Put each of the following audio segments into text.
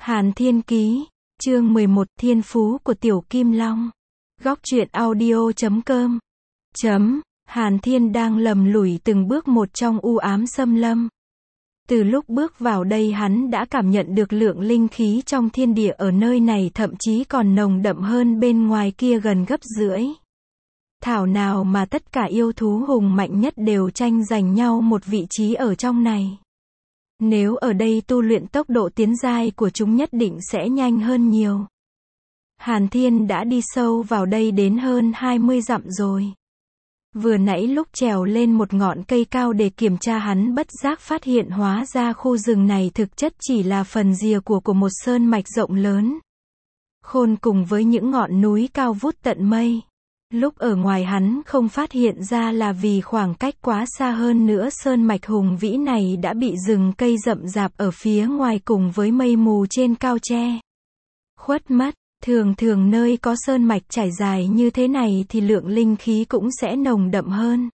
Hàn Thiên Ký, chương 11, Thiên Phú của Tiểu Kim Long. Góc truyện audio.com. Hàn Thiên đang lầm lũi từng bước một trong u ám xâm lâm. Từ lúc bước vào đây hắn đã cảm nhận được lượng linh khí trong thiên địa ở nơi này thậm chí còn nồng đậm hơn bên ngoài kia gần gấp rưỡi. Thảo nào mà tất cả yêu thú hùng mạnh nhất đều tranh giành nhau một vị trí ở trong này. Nếu ở đây tu luyện tốc độ tiến giai của chúng nhất định sẽ nhanh hơn nhiều. Hàn Thiên đã đi sâu vào đây đến hơn 20 dặm rồi. Vừa nãy lúc trèo lên một ngọn cây cao để kiểm tra hắn bất giác phát hiện hóa ra khu rừng này thực chất chỉ là phần rìa của một sơn mạch rộng lớn. Khôn cùng với những ngọn núi cao vút tận mây. Lúc ở ngoài hắn không phát hiện ra là vì khoảng cách quá xa hơn nữa sơn mạch hùng vĩ này đã bị rừng cây rậm rạp ở phía ngoài cùng với mây mù trên cao che khuất mắt. Thường thường nơi có sơn mạch trải dài như thế này thì lượng linh khí cũng sẽ nồng đậm hơn.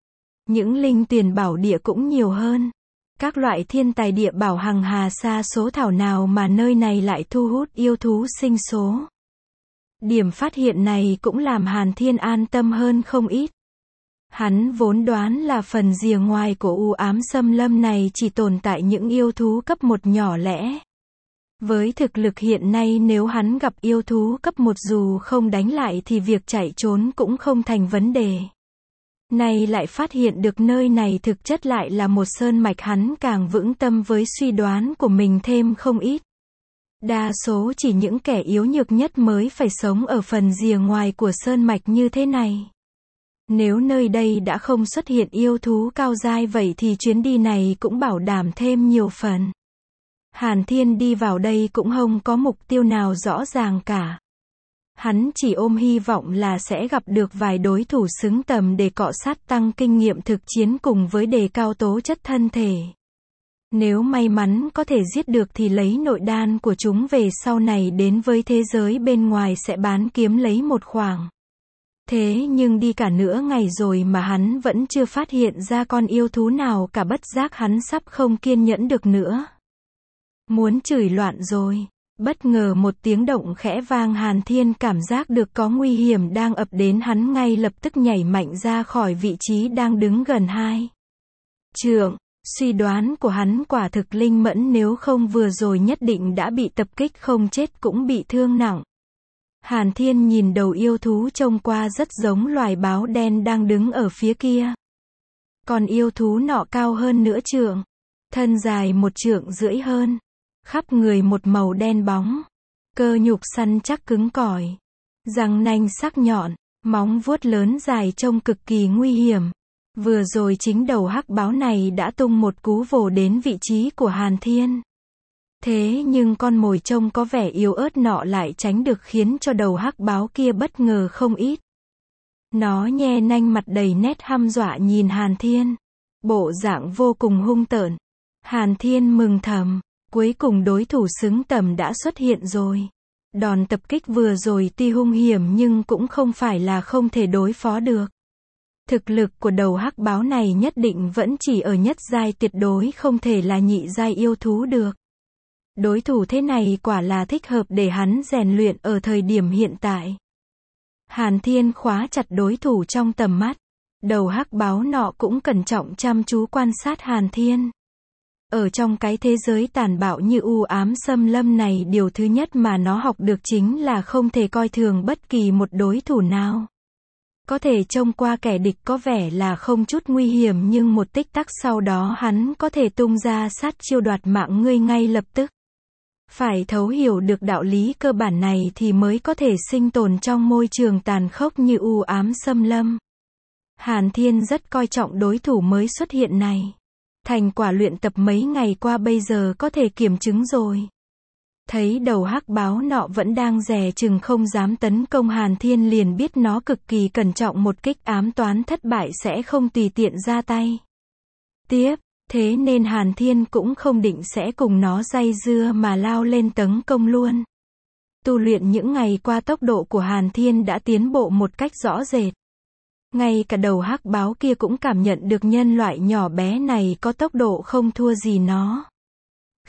Những linh tuyền bảo địa cũng nhiều hơn. Các loại thiên tài địa bảo hằng hà sa số thảo nào mà nơi này lại thu hút yêu thú sinh số. Điểm phát hiện này cũng làm Hàn Thiên an tâm hơn không ít. Hắn vốn đoán là phần rìa ngoài của u ám xâm lâm này chỉ tồn tại những yêu thú cấp 1 nhỏ lẻ. Với thực lực hiện nay nếu hắn gặp yêu thú cấp 1 dù không đánh lại thì việc chạy trốn cũng không thành vấn đề. Nay lại phát hiện được nơi này thực chất lại là một sơn mạch, hắn càng vững tâm với suy đoán của mình thêm không ít. Đa số chỉ những kẻ yếu nhược nhất mới phải sống ở phần rìa ngoài của sơn mạch như thế này. Nếu nơi đây đã không xuất hiện yêu thú cao giai vậy thì chuyến đi này cũng bảo đảm thêm nhiều phần. Hàn Thiên đi vào đây cũng không có mục tiêu nào rõ ràng cả. Hắn chỉ ôm hy vọng là sẽ gặp được vài đối thủ xứng tầm để cọ sát tăng kinh nghiệm thực chiến cùng với đề cao tố chất thân thể. Nếu may mắn có thể giết được thì lấy nội đan của chúng về sau này đến với thế giới bên ngoài sẽ bán kiếm lấy một khoản. Thế nhưng đi cả nửa ngày rồi mà hắn vẫn chưa phát hiện ra con yêu thú nào cả, bất giác hắn sắp không kiên nhẫn được nữa. Muốn chửi loạn rồi. Bất ngờ một tiếng động khẽ vang, Hàn Thiên cảm giác được có nguy hiểm đang ập đến, hắn ngay lập tức nhảy mạnh ra khỏi vị trí đang đứng gần 2 trượng. Suy đoán của hắn quả thực linh mẫn, nếu không vừa rồi nhất định đã bị tập kích không chết cũng bị thương nặng. Hàn Thiên nhìn đầu yêu thú trông qua rất giống loài báo đen đang đứng ở phía kia. Còn yêu thú nọ cao hơn nửa trượng, thân dài 1,5 trượng hơn, khắp người một màu đen bóng, cơ nhục săn chắc cứng cỏi, răng nanh sắc nhọn, móng vuốt lớn dài trông cực kỳ nguy hiểm. Vừa rồi chính đầu hắc báo này đã tung một cú vồ đến vị trí của Hàn Thiên. Thế nhưng con mồi trông có vẻ yếu ớt nọ lại tránh được, khiến cho đầu hắc báo kia bất ngờ không ít. Nó nhe nanh, mặt đầy nét hăm dọa nhìn Hàn Thiên, bộ dạng vô cùng hung tợn. Hàn Thiên mừng thầm, cuối cùng đối thủ xứng tầm đã xuất hiện rồi. Đòn tập kích vừa rồi tuy hung hiểm nhưng cũng không phải là không thể đối phó được. Thực lực của đầu hắc báo này nhất định vẫn chỉ ở nhất giai, tuyệt đối không thể là nhị giai yêu thú được. Đối thủ thế này quả là thích hợp để hắn rèn luyện ở thời điểm hiện tại. Hàn Thiên khóa chặt đối thủ trong tầm mắt. Đầu hắc báo nọ cũng cẩn trọng chăm chú quan sát Hàn Thiên. Ở trong cái thế giới tàn bạo như u ám xâm lâm này, điều thứ nhất mà nó học được chính là không thể coi thường bất kỳ một đối thủ nào. Có thể trông qua kẻ địch có vẻ là không chút nguy hiểm nhưng một tích tắc sau đó hắn có thể tung ra sát chiêu đoạt mạng ngươi ngay lập tức. Phải thấu hiểu được đạo lý cơ bản này thì mới có thể sinh tồn trong môi trường tàn khốc như u ám xâm lâm. Hàn Thiên rất coi trọng đối thủ mới xuất hiện này. Thành quả luyện tập mấy ngày qua bây giờ có thể kiểm chứng rồi. Thấy đầu hắc báo nọ vẫn đang dè chừng không dám tấn công, Hàn Thiên liền biết nó cực kỳ cẩn trọng, một kích ám toán thất bại sẽ không tùy tiện ra tay tiếp. Thế nên Hàn Thiên cũng không định sẽ cùng nó dây dưa mà lao lên tấn công luôn. Tu luyện những ngày qua tốc độ của Hàn Thiên đã tiến bộ một cách rõ rệt. Ngay cả đầu hắc báo kia cũng cảm nhận được nhân loại nhỏ bé này có tốc độ không thua gì nó.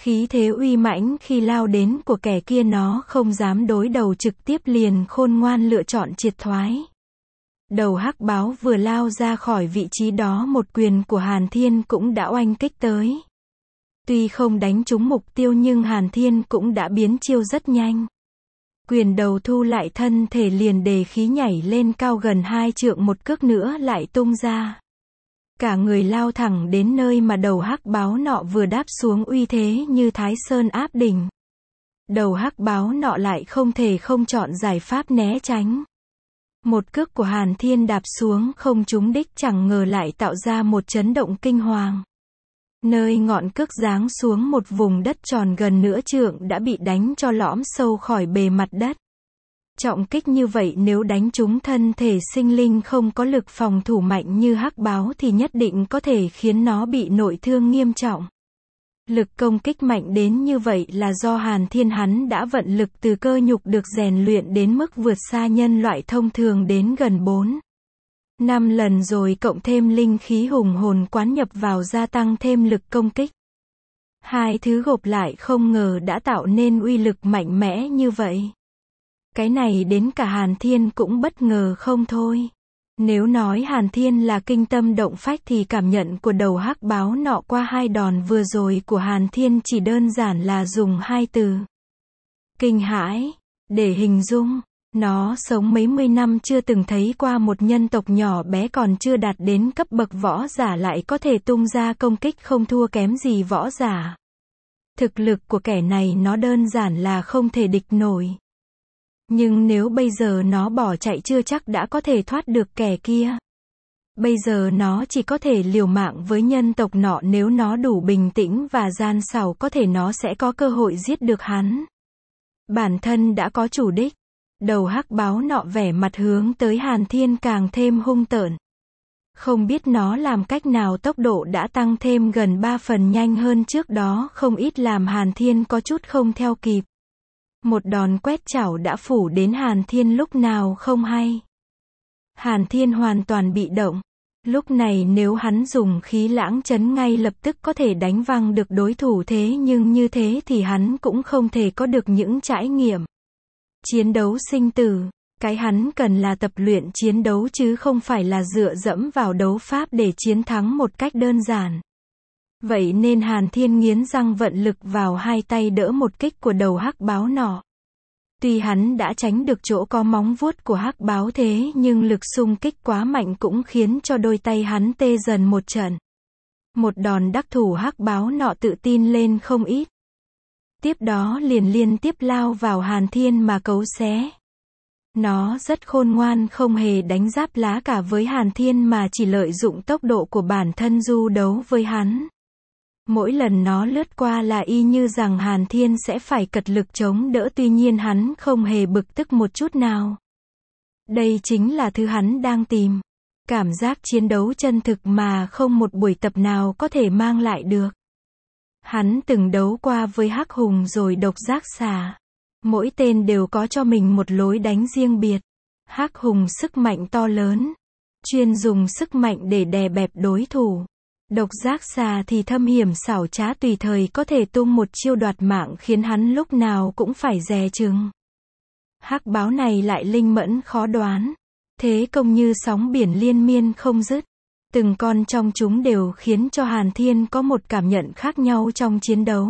Khí thế uy mãnh khi lao đến của kẻ kia nó không dám đối đầu trực tiếp liền khôn ngoan lựa chọn triệt thoái. Đầu hắc báo vừa lao ra khỏi vị trí đó một quyền của Hàn Thiên cũng đã oanh kích tới. Tuy không đánh trúng mục tiêu nhưng Hàn Thiên cũng đã biến chiêu rất nhanh. Quyền đầu thu lại thân thể liền đề khí nhảy lên cao gần 2 trượng một cước nữa lại tung ra. Cả người lao thẳng đến nơi mà đầu hắc báo nọ vừa đáp xuống uy thế như Thái Sơn áp đỉnh. Đầu hắc báo nọ lại không thể không chọn giải pháp né tránh. Một cước của Hàn Thiên đạp xuống không trúng đích chẳng ngờ lại tạo ra một chấn động kinh hoàng. Nơi ngọn cước giáng xuống một vùng đất tròn gần nửa trượng đã bị đánh cho lõm sâu khỏi bề mặt đất. Trọng kích như vậy nếu đánh trúng thân thể sinh linh không có lực phòng thủ mạnh như hắc báo thì nhất định có thể khiến nó bị nội thương nghiêm trọng. Lực công kích mạnh đến như vậy là do Hàn Thiên hắn đã vận lực từ cơ nhục được rèn luyện đến mức vượt xa nhân loại thông thường đến gần 4-5 lần rồi cộng thêm linh khí hùng hồn quán nhập vào gia tăng thêm lực công kích. Hai thứ gộp lại không ngờ đã tạo nên uy lực mạnh mẽ như vậy. Cái này đến cả Hàn Thiên cũng bất ngờ không thôi. Nếu nói Hàn Thiên là kinh tâm động phách thì cảm nhận của đầu hắc báo nọ qua 2 đòn vừa rồi của Hàn Thiên chỉ đơn giản là dùng 2 từ. Kinh hãi, để hình dung. Nó sống mấy mươi năm chưa từng thấy qua một nhân tộc nhỏ bé còn chưa đạt đến cấp bậc võ giả lại có thể tung ra công kích không thua kém gì võ giả. Thực lực của kẻ này nó đơn giản là không thể địch nổi. Nhưng nếu bây giờ nó bỏ chạy chưa chắc đã có thể thoát được kẻ kia. Bây giờ nó chỉ có thể liều mạng với nhân tộc nọ, nếu nó đủ bình tĩnh và gian xảo có thể nó sẽ có cơ hội giết được hắn. Bản thân đã có chủ đích. Đầu hắc báo nọ vẻ mặt hướng tới Hàn Thiên càng thêm hung tợn. Không biết nó làm cách nào tốc độ đã tăng thêm gần 3 phần nhanh hơn trước đó không ít làm Hàn Thiên có chút không theo kịp. Một đòn quét chảo đã phủ đến Hàn Thiên lúc nào không hay. Hàn Thiên hoàn toàn bị động. Lúc này nếu hắn dùng khí lãng chấn ngay lập tức có thể đánh văng được đối thủ, thế nhưng như thế thì hắn cũng không thể có được những trải nghiệm chiến đấu sinh tử. Cái hắn cần là tập luyện chiến đấu chứ không phải là dựa dẫm vào đấu pháp để chiến thắng một cách đơn giản. Vậy nên Hàn Thiên nghiến răng vận lực vào 2 tay đỡ một kích của đầu hắc báo nọ. Tuy hắn đã tránh được chỗ có móng vuốt của hắc báo thế nhưng lực xung kích quá mạnh cũng khiến cho đôi tay hắn tê dần một trận. Một đòn đắc thủ hắc báo nọ tự tin lên không ít. Tiếp đó liền liên tiếp lao vào Hàn Thiên mà cấu xé. Nó rất khôn ngoan, không hề đánh giáp lá cả với Hàn Thiên mà chỉ lợi dụng tốc độ của bản thân du đấu với hắn. Mỗi lần nó lướt qua là y như rằng Hàn Thiên sẽ phải cật lực chống đỡ, tuy nhiên hắn không hề bực tức một chút nào. Đây chính là thứ hắn đang tìm. Cảm giác chiến đấu chân thực mà không một buổi tập nào có thể mang lại được. Hắn từng đấu qua với Hắc Hùng rồi Độc Giác Xà. Mỗi tên đều có cho mình một lối đánh riêng biệt. Hắc Hùng sức mạnh to lớn, chuyên dùng sức mạnh để đè bẹp đối thủ. Độc Giác Xà thì thâm hiểm xảo trá, tùy thời có thể tung một chiêu đoạt mạng khiến hắn lúc nào cũng phải dè chừng. Hắc báo này lại linh mẫn khó đoán. Thế công như sóng biển liên miên không dứt. Từng con trong chúng đều khiến cho Hàn Thiên có một cảm nhận khác nhau trong chiến đấu.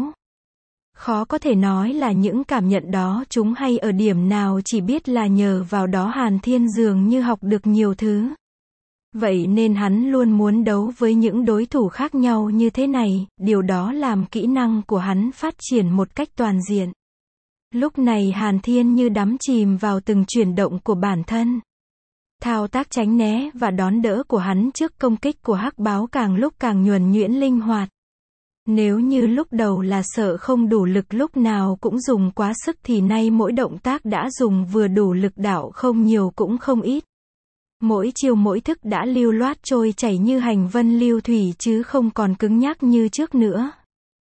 Khó có thể nói là những cảm nhận đó chúng hay ở điểm nào, chỉ biết là nhờ vào đó Hàn Thiên dường như học được nhiều thứ. Vậy nên hắn luôn muốn đấu với những đối thủ khác nhau như thế này, điều đó làm kỹ năng của hắn phát triển một cách toàn diện. Lúc này Hàn Thiên như đắm chìm vào từng chuyển động của bản thân. Thao tác tránh né và đón đỡ của hắn trước công kích của hắc báo càng lúc càng nhuần nhuyễn linh hoạt. Nếu như lúc đầu là sợ không đủ lực lúc nào cũng dùng quá sức thì nay mỗi động tác đã dùng vừa đủ lực, đạo không nhiều cũng không ít. Mỗi chiều mỗi thức đã lưu loát trôi chảy như hành vân lưu thủy chứ không còn cứng nhắc như trước nữa.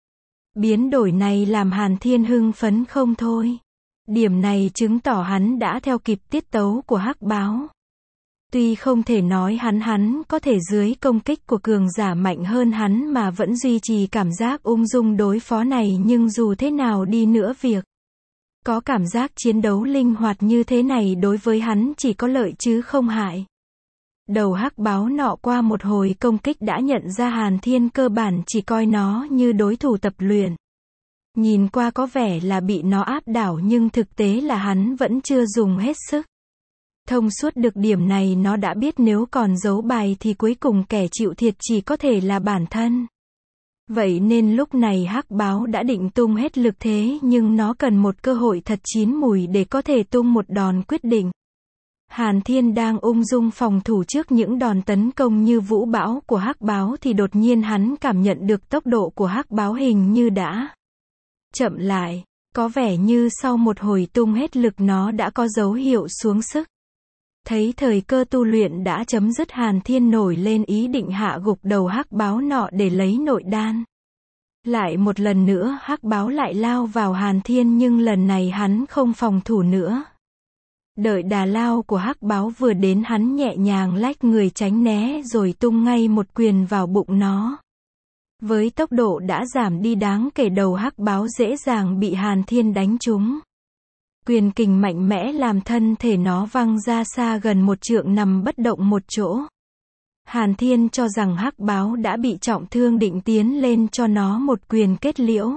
Biến đổi này làm Hàn Thiên hưng phấn không thôi. Điểm này chứng tỏ hắn đã theo kịp tiết tấu của hắc báo. Tuy không thể nói hắn có thể dưới công kích của cường giả mạnh hơn hắn mà vẫn duy trì cảm giác ung dung đối phó này, nhưng dù thế nào đi nữa việc có cảm giác chiến đấu linh hoạt như thế này đối với hắn chỉ có lợi chứ không hại. Đầu hắc báo nọ qua một hồi công kích đã nhận ra Hàn Thiên cơ bản chỉ coi nó như đối thủ tập luyện. Nhìn qua có vẻ là bị nó áp đảo nhưng thực tế là hắn vẫn chưa dùng hết sức. Thông suốt được điểm này, nó đã biết nếu còn giấu bài thì cuối cùng kẻ chịu thiệt chỉ có thể là bản thân. Vậy nên lúc này hắc báo đã định tung hết lực thế, nhưng nó cần một cơ hội thật chín mùi để có thể tung một đòn quyết định. Hàn Thiên đang ung dung phòng thủ trước những đòn tấn công như vũ bão của hắc báo thì đột nhiên hắn cảm nhận được tốc độ của hắc báo hình như đã chậm lại. Có vẻ như sau một hồi tung hết lực nó đã có dấu hiệu xuống sức. Thấy thời cơ tu luyện đã chấm dứt, Hàn Thiên nổi lên ý định hạ gục đầu hắc báo nọ để lấy nội đan. Lại một lần nữa hắc báo lại lao vào Hàn Thiên, nhưng lần này hắn không phòng thủ nữa. Đợi đà lao của hắc báo vừa đến, hắn nhẹ nhàng lách người tránh né rồi tung ngay một quyền vào bụng nó. Với tốc độ đã giảm đi đáng kể, đầu hắc báo dễ dàng bị Hàn Thiên đánh trúng. Quyền kình mạnh mẽ làm thân thể nó văng ra xa gần 1 trượng, nằm bất động một chỗ. Hàn Thiên cho rằng hắc báo đã bị trọng thương, định tiến lên cho nó một quyền kết liễu.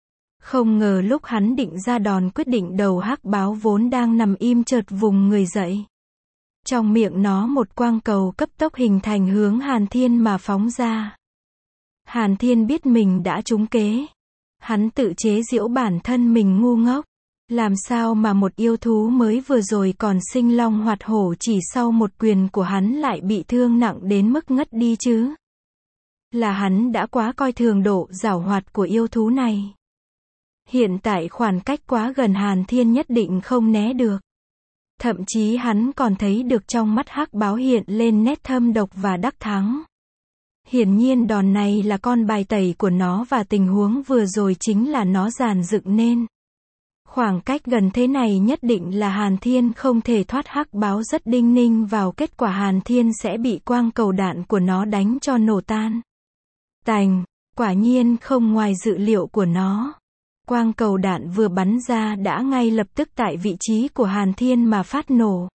Không ngờ lúc hắn định ra đòn quyết định, đầu hắc báo vốn đang nằm im chợt vùng người dậy. Trong miệng nó một quang cầu cấp tốc hình thành hướng Hàn Thiên mà phóng ra. Hàn Thiên biết mình đã trúng kế. Hắn tự chế giễu bản thân mình ngu ngốc. Làm sao mà một yêu thú mới vừa rồi còn sinh long hoạt hổ chỉ sau một quyền của hắn lại bị thương nặng đến mức ngất đi chứ? Là hắn đã quá coi thường độ giảo hoạt của yêu thú này. Hiện tại khoảng cách quá gần, Hàn Thiên nhất định không né được. Thậm chí hắn còn thấy được trong mắt hắc báo hiện lên nét thâm độc và đắc thắng. Hiển nhiên đòn này là con bài tẩy của nó và tình huống vừa rồi chính là nó dàn dựng nên. Khoảng cách gần thế này nhất định là Hàn Thiên không thể thoát, hắc báo rất đinh ninh vào kết quả Hàn Thiên sẽ bị quang cầu đạn của nó đánh cho nổ tan. Tành, quả nhiên không ngoài dự liệu của nó. Quang cầu đạn vừa bắn ra đã ngay lập tức tại vị trí của Hàn Thiên mà phát nổ.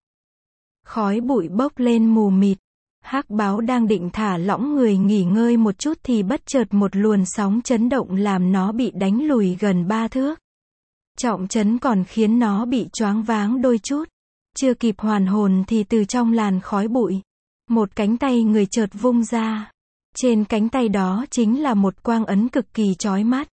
Khói bụi bốc lên mù mịt. Hắc báo đang định thả lỏng người nghỉ ngơi một chút thì bất chợt một luồng sóng chấn động làm nó bị đánh lùi gần 3 thước. Trọng chấn còn khiến nó bị choáng váng đôi chút. Chưa kịp hoàn hồn thì từ trong làn khói bụi, một cánh tay người chợt vung ra. Trên cánh tay đó chính là một quang ấn cực kỳ chói mắt.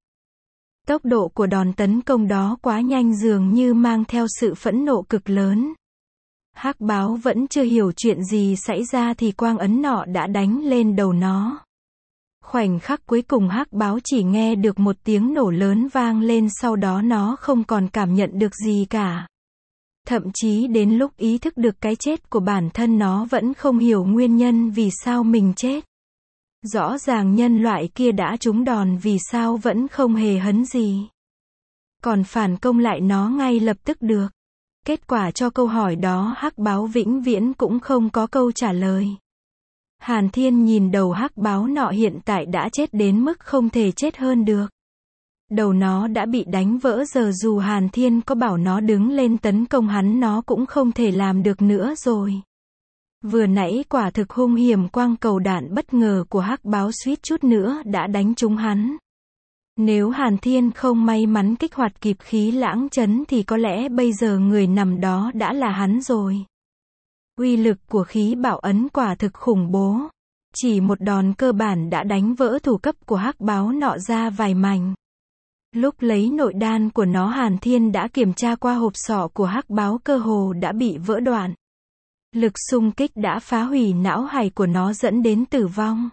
Tốc độ của đòn tấn công đó quá nhanh, dường như mang theo sự phẫn nộ cực lớn. Hắc báo vẫn chưa hiểu chuyện gì xảy ra thì quang ấn nọ đã đánh lên đầu nó. Khoảnh khắc cuối cùng hắc báo chỉ nghe được một tiếng nổ lớn vang lên, sau đó nó không còn cảm nhận được gì cả. Thậm chí đến lúc ý thức được cái chết của bản thân nó vẫn không hiểu nguyên nhân vì sao mình chết. Rõ ràng nhân loại kia đã trúng đòn, vì sao vẫn không hề hấn gì. Còn phản công lại nó ngay lập tức được. Kết quả cho câu hỏi đó hắc báo vĩnh viễn cũng không có câu trả lời. Hàn Thiên nhìn đầu hắc báo nọ hiện tại đã chết đến mức không thể chết hơn được. Đầu nó đã bị đánh vỡ, giờ dù Hàn Thiên có bảo nó đứng lên tấn công hắn nó cũng không thể làm được nữa rồi. Vừa nãy quả thực hung hiểm, quang cầu đạn bất ngờ của hắc báo suýt chút nữa đã đánh trúng hắn. Nếu Hàn Thiên không may mắn kích hoạt kịp khí lãng chấn thì có lẽ bây giờ người nằm đó đã là hắn rồi. Uy lực của khí bảo ấn quả thực khủng bố. Chỉ một đòn cơ bản đã đánh vỡ thủ cấp của hắc báo nọ ra vài mảnh. Lúc lấy nội đan của nó, Hàn Thiên đã kiểm tra qua hộp sọ của hắc báo, cơ hồ đã bị vỡ đoạn. Lực xung kích đã phá hủy não hải của nó dẫn đến tử vong.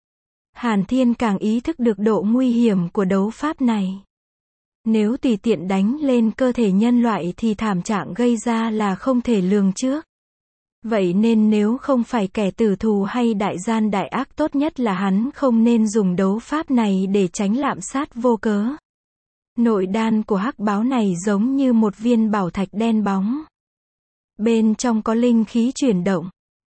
Hàn Thiên càng ý thức được độ nguy hiểm của đấu pháp này. Nếu tùy tiện đánh lên cơ thể nhân loại thì thảm trạng gây ra là không thể lường trước. Vậy nên nếu không phải kẻ tử thù hay đại gian đại ác, tốt nhất là hắn không nên dùng đấu pháp này để tránh lạm sát vô cớ. Nội đan của hắc báo này giống như một viên bảo thạch đen bóng. Bên trong có linh khí chuyển động.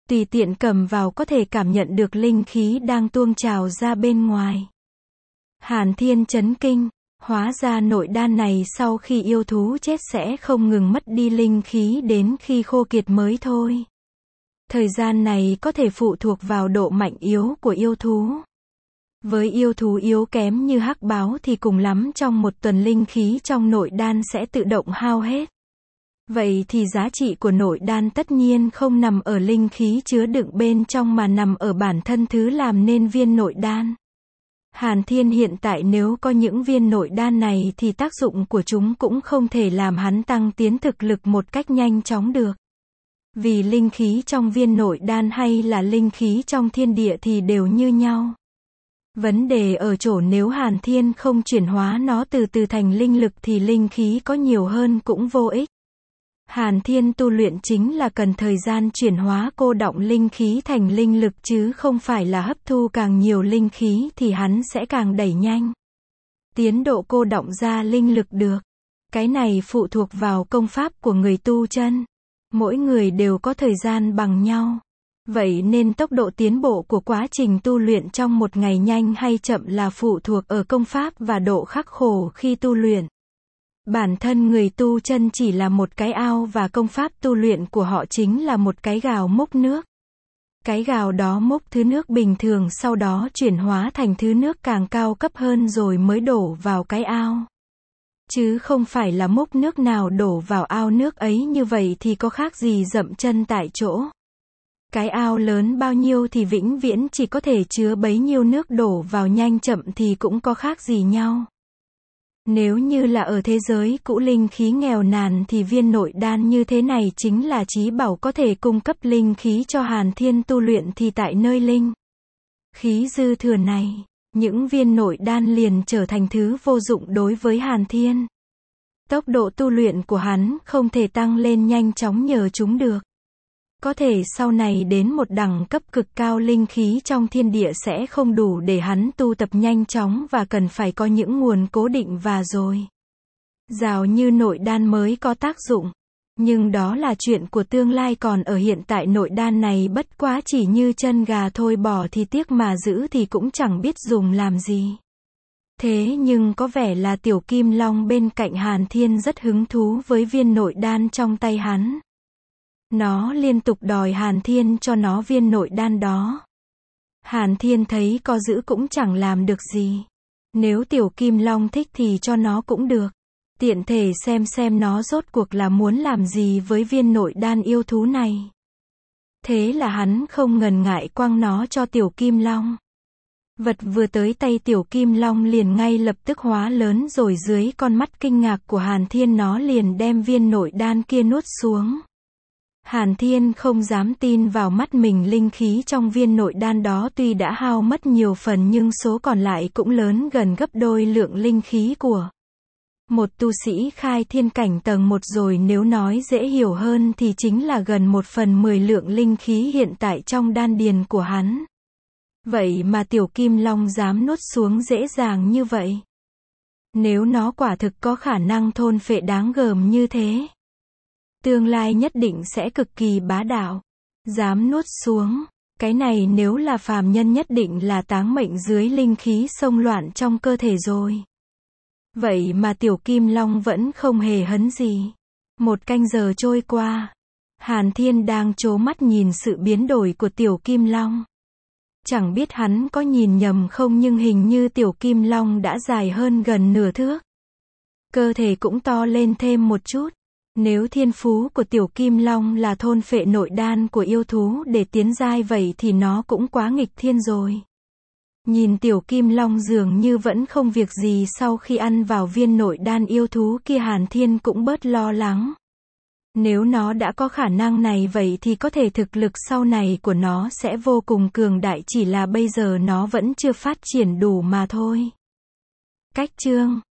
Tùy tiện cầm vào có thể cảm nhận được linh khí đang tuôn trào ra bên ngoài. Hàn Thiên chấn kinh, hóa ra nội đan này sau khi yêu thú chết sẽ không ngừng mất đi linh khí đến khi khô kiệt mới thôi. Thời gian này có thể phụ thuộc vào độ mạnh yếu của yêu thú. Với yêu thú yếu kém như hắc báo thì cùng lắm trong một tuần linh khí trong nội đan sẽ tự động hao hết. Vậy thì giá trị của nội đan tất nhiên không nằm ở linh khí chứa đựng bên trong mà nằm ở bản thân thứ làm nên viên nội đan. Hàn Thiên hiện tại nếu có những viên nội đan này thì tác dụng của chúng cũng không thể làm hắn tăng tiến thực lực một cách nhanh chóng được. Vì linh khí trong viên nội đan hay là linh khí trong thiên địa thì đều như nhau. Vấn đề ở chỗ nếu Hàn Thiên không chuyển hóa nó từ từ thành linh lực thì linh khí có nhiều hơn cũng vô ích. Hàn Thiên tu luyện chính là cần thời gian chuyển hóa cô đọng linh khí thành linh lực chứ không phải là hấp thu càng nhiều linh khí thì hắn sẽ càng đẩy nhanh tiến độ cô đọng ra linh lực được. Cái này phụ thuộc vào công pháp của người tu chân. Mỗi người đều có thời gian bằng nhau. Vậy nên tốc độ tiến bộ của quá trình tu luyện trong một ngày nhanh hay chậm là phụ thuộc ở công pháp và độ khắc khổ khi tu luyện. Bản thân người tu chân chỉ là một cái ao và công pháp tu luyện của họ chính là một cái gào múc nước. Cái gào đó múc thứ nước bình thường sau đó chuyển hóa thành thứ nước càng cao cấp hơn rồi mới đổ vào cái ao. Chứ không phải là múc nước nào đổ vào ao nước ấy như vậy thì có khác gì dậm chân tại chỗ. Cái ao lớn bao nhiêu thì vĩnh viễn chỉ có thể chứa bấy nhiêu nước, đổ vào nhanh chậm thì cũng có khác gì nhau. Nếu như là ở thế giới cũ linh khí nghèo nàn thì viên nội đan như thế này chính là chí bảo có thể cung cấp linh khí cho Hàn Thiên tu luyện thì tại nơi linh khí dư thừa này, những viên nội đan liền trở thành thứ vô dụng đối với Hàn Thiên. Tốc độ tu luyện của hắn không thể tăng lên nhanh chóng nhờ chúng được. Có thể sau này đến một đẳng cấp cực cao linh khí trong thiên địa sẽ không đủ để hắn tu tập nhanh chóng và cần phải có những nguồn cố định và rồi rào như nội đan mới có tác dụng. Nhưng đó là chuyện của tương lai, còn ở hiện tại nội đan này bất quá chỉ như chân gà thôi, bỏ thì tiếc mà giữ thì cũng chẳng biết dùng làm gì. Thế nhưng có vẻ là Tiểu Kim Long bên cạnh Hàn Thiên rất hứng thú với viên nội đan trong tay hắn. Nó liên tục đòi Hàn Thiên cho nó viên nội đan đó. Hàn Thiên thấy có giữ cũng chẳng làm được gì. Nếu Tiểu Kim Long thích thì cho nó cũng được. Tiện thể xem nó rốt cuộc là muốn làm gì với viên nội đan yêu thú này. Thế là hắn không ngần ngại quăng nó cho Tiểu Kim Long. Vật vừa tới tay Tiểu Kim Long liền ngay lập tức hóa lớn, rồi dưới con mắt kinh ngạc của Hàn Thiên nó liền đem viên nội đan kia nuốt xuống. Hàn Thiên không dám tin vào mắt mình, linh khí trong viên nội đan đó tuy đã hao mất nhiều phần nhưng số còn lại cũng lớn gần gấp đôi lượng linh khí của một tu sĩ khai thiên cảnh tầng 1 rồi, nếu nói dễ hiểu hơn thì chính là gần 1/10 lượng linh khí hiện tại trong đan điền của hắn. Vậy mà Tiểu Kim Long dám nuốt xuống dễ dàng như vậy. Nếu nó quả thực có khả năng thôn phệ đáng gờm như thế, tương lai nhất định sẽ cực kỳ bá đạo. Dám nuốt xuống, cái này nếu là phàm nhân nhất định là táng mệnh dưới linh khí xông loạn trong cơ thể rồi. Vậy mà Tiểu Kim Long vẫn không hề hấn gì. 1 canh giờ trôi qua, Hàn Thiên đang trố mắt nhìn sự biến đổi của Tiểu Kim Long. Chẳng biết hắn có nhìn nhầm không nhưng hình như Tiểu Kim Long đã dài hơn gần nửa thước. Cơ thể cũng to lên thêm một chút. Nếu thiên phú của Tiểu Kim Long là thôn phệ nội đan của yêu thú để tiến giai vậy thì nó cũng quá nghịch thiên rồi. Nhìn Tiểu Kim Long dường như vẫn không việc gì sau khi ăn vào viên nội đan yêu thú kia, Hàn Thiên cũng bớt lo lắng. Nếu nó đã có khả năng này vậy thì có thể thực lực sau này của nó sẽ vô cùng cường đại, chỉ là bây giờ nó vẫn chưa phát triển đủ mà thôi. Cách chương